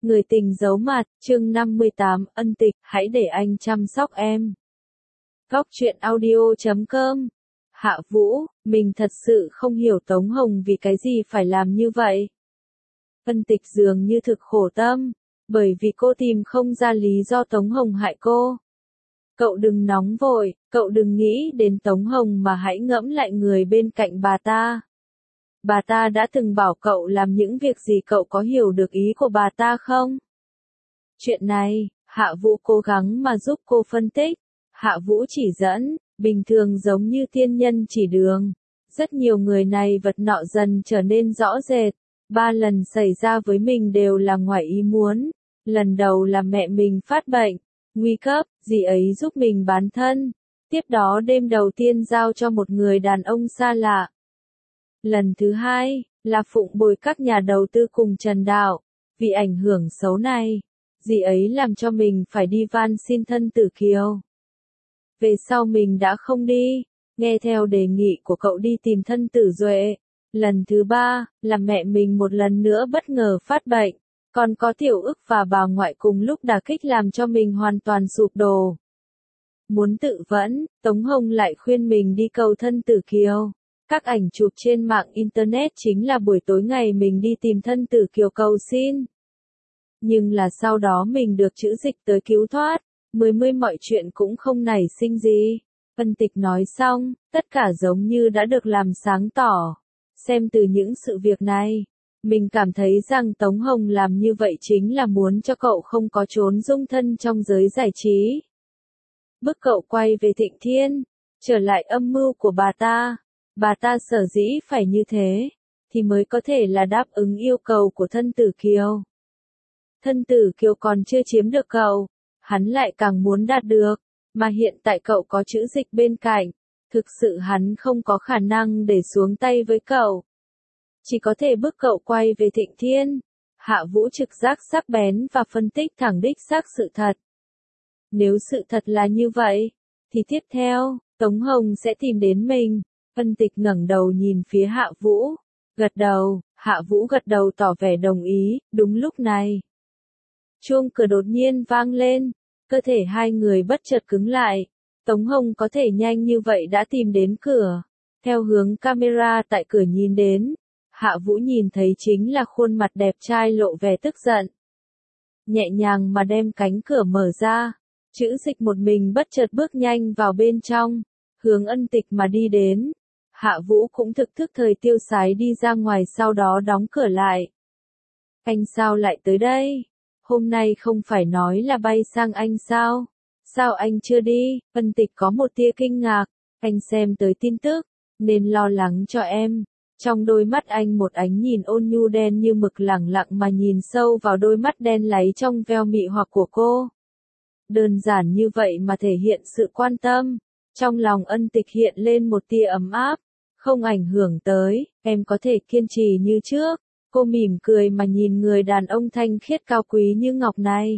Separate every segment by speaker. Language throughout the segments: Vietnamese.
Speaker 1: Người tình giấu mặt, chương 58, ân tịch, hãy để anh chăm sóc em. Góc truyện audio.com. Hạ Vũ, mình thật sự không hiểu Tống Hồng vì cái gì phải làm như vậy. Ân tịch dường như thực khổ tâm, bởi vì cô tìm không ra lý do Tống Hồng hại cô. Cậu đừng nóng vội, cậu đừng nghĩ đến Tống Hồng mà hãy ngẫm lại người bên cạnh bà ta. Bà ta đã từng bảo cậu làm những việc gì, cậu có hiểu được ý của bà ta không? Chuyện này, Hạ Vũ cố gắng mà giúp cô phân tích. Hạ Vũ chỉ dẫn, bình thường giống như tiên nhân chỉ đường. Rất nhiều người này vật nọ dần trở nên rõ rệt. 3 lần xảy ra với mình đều là ngoài ý muốn. Lần đầu là mẹ mình phát bệnh, nguy cấp, dì ấy giúp mình bán thân. Tiếp đó đêm đầu tiên giao cho một người đàn ông xa lạ. Lần thứ hai, là phụng bồi các nhà đầu tư cùng Trần Đạo. Vì ảnh hưởng xấu này, dì ấy làm cho mình phải đi van xin thân tử Kiều. Về sau mình đã không đi, nghe theo đề nghị của cậu đi tìm thân tử Duệ. Lần thứ ba, là mẹ mình một lần nữa bất ngờ phát bệnh. Còn có Tiểu Ức và bà ngoại cùng lúc đả kích làm cho mình hoàn toàn sụp đổ. Muốn tự vẫn, Tống Hồng lại khuyên mình đi cầu thân tử Kiều. Các ảnh chụp trên mạng Internet chính là buổi tối ngày mình đi tìm thân tử Kiều cầu xin. Nhưng là sau đó mình được chữ dịch tới cứu thoát, mới mọi chuyện cũng không nảy sinh gì. Ân tịch nói xong, tất cả giống như đã được làm sáng tỏ. Xem từ những sự việc này, mình cảm thấy rằng Tống Hồng làm như vậy chính là muốn cho cậu không có trốn dung thân trong giới giải trí. Bức cậu quay về Thịnh Thiên, trở lại âm mưu của bà ta. Bà ta sở dĩ phải như thế, thì mới có thể là đáp ứng yêu cầu của thân tử Kiều. Thân tử Kiều còn chưa chiếm được cậu, hắn lại càng muốn đạt được, mà hiện tại cậu có chữ dịch bên cạnh, thực sự hắn không có khả năng để xuống tay với cậu. Chỉ có thể bức cậu quay về Thịnh Thiên. Hạ Vũ trực giác sắc bén và phân tích thẳng đích xác sự thật. Nếu sự thật là như vậy, thì tiếp theo, Tống Hồng sẽ tìm đến mình. Ân tịch ngẩng đầu nhìn phía Hạ Vũ, gật đầu, Hạ Vũ gật đầu tỏ vẻ đồng ý. Đúng lúc này, chuông cửa đột nhiên vang lên, cơ thể hai người bất chợt cứng lại. Tống Hồng có thể nhanh như vậy đã tìm đến cửa. Theo hướng camera tại cửa nhìn đến, Hạ Vũ nhìn thấy chính là khuôn mặt đẹp trai lộ vẻ tức giận. Nhẹ nhàng mà đem cánh cửa mở ra, chữ dịch một mình bất chợt bước nhanh vào bên trong, hướng ân tịch mà đi đến. Hạ Vũ cũng thực thức thời tiêu sái đi ra ngoài, sau đó đóng cửa lại. Anh sao lại tới đây? Hôm nay không phải nói là bay sang Anh sao? Sao anh chưa đi? Ân tịch có một tia kinh ngạc. Anh xem tới tin tức, nên lo lắng cho em. Trong đôi mắt anh một ánh nhìn ôn nhu đen như mực, lẳng lặng mà nhìn sâu vào đôi mắt đen láy trong veo mị hoặc của cô. Đơn giản như vậy mà thể hiện sự quan tâm. Trong lòng ân tịch hiện lên một tia ấm áp. Không ảnh hưởng tới, em có thể kiên trì như trước. Cô mỉm cười mà nhìn người đàn ông thanh khiết cao quý như ngọc này.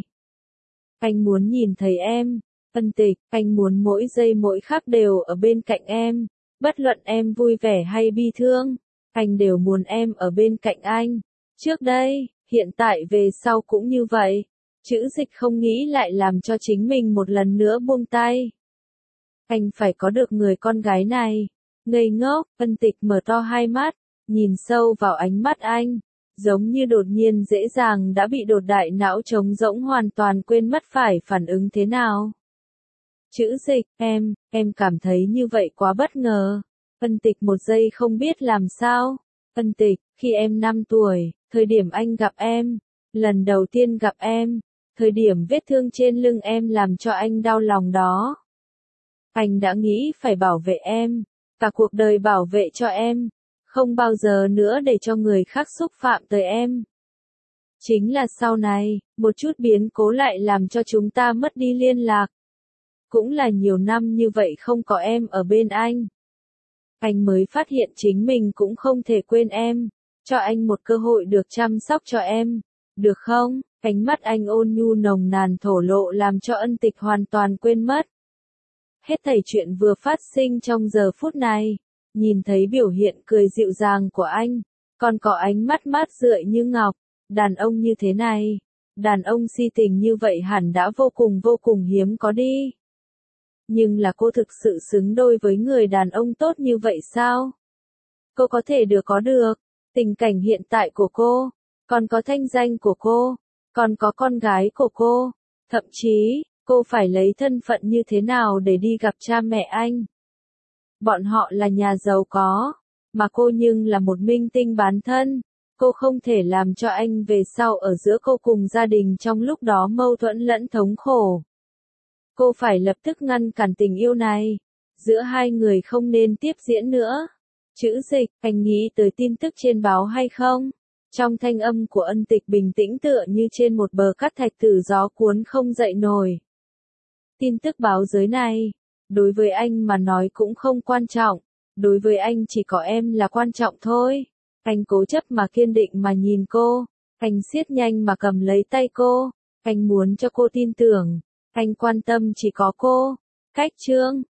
Speaker 1: Anh muốn nhìn thấy em, ân tịch, anh muốn mỗi giây mỗi khắc đều ở bên cạnh em. Bất luận em vui vẻ hay bi thương, anh đều muốn em ở bên cạnh anh. Trước đây, hiện tại về sau cũng như vậy. Chữ dịch không nghĩ lại làm cho chính mình một lần nữa buông tay. Anh phải có được người con gái này. Ngây ngốc, ân tịch mở to hai mắt, nhìn sâu vào ánh mắt anh, giống như đột nhiên dễ dàng đã bị đột đại não trống rỗng, hoàn toàn quên mất phải phản ứng thế nào. Chữ dịch, em cảm thấy như vậy quá bất ngờ. Ân tịch một giây không biết làm sao. Ân tịch, khi em 5 tuổi, thời điểm anh gặp em, lần đầu tiên gặp em, thời điểm vết thương trên lưng em làm cho anh đau lòng đó. Anh đã nghĩ phải bảo vệ em. Cả cuộc đời bảo vệ cho em, không bao giờ nữa để cho người khác xúc phạm tới em. Chính là sau này, một chút biến cố lại làm cho chúng ta mất đi liên lạc. Cũng là nhiều năm như vậy không có em ở bên anh mới phát hiện chính mình cũng không thể quên em. Cho anh một cơ hội được chăm sóc cho em, được không? Ánh mắt anh ôn nhu nồng nàn thổ lộ làm cho ân tịch hoàn toàn quên mất hết thảy chuyện vừa phát sinh trong giờ phút này. Nhìn thấy biểu hiện cười dịu dàng của anh, còn có ánh mắt mát rượi như ngọc. Đàn ông như thế này, Đàn ông si tình như vậy hẳn đã vô cùng hiếm có đi. Nhưng là cô thực sự xứng đôi với người đàn ông tốt như vậy sao? Cô có thể có được tình cảnh hiện tại của cô, còn có thanh danh của cô, còn có con gái của cô, thậm chí, cô phải lấy thân phận như thế nào để đi gặp cha mẹ anh. Bọn họ là nhà giàu có, mà cô nhưng là một minh tinh bán thân. Cô không thể làm cho anh về sau ở giữa cô cùng gia đình trong lúc đó mâu thuẫn lẫn thống khổ. Cô phải lập tức ngăn cản tình yêu này. Giữa hai người không nên tiếp diễn nữa. Chữ dịch, anh nghĩ tới tin tức trên báo hay không? Trong thanh âm của Ân Tịch bình tĩnh tựa như trên một bờ cát thạch từ gió cuốn không dậy nổi. Tin tức báo giới này, đối với anh mà nói cũng không quan trọng. Đối với anh chỉ có em là quan trọng thôi. Anh cố chấp mà kiên định mà nhìn cô. Anh siết nhanh mà cầm lấy tay cô. Anh muốn cho cô tin tưởng. Anh quan tâm chỉ có cô. Cách chương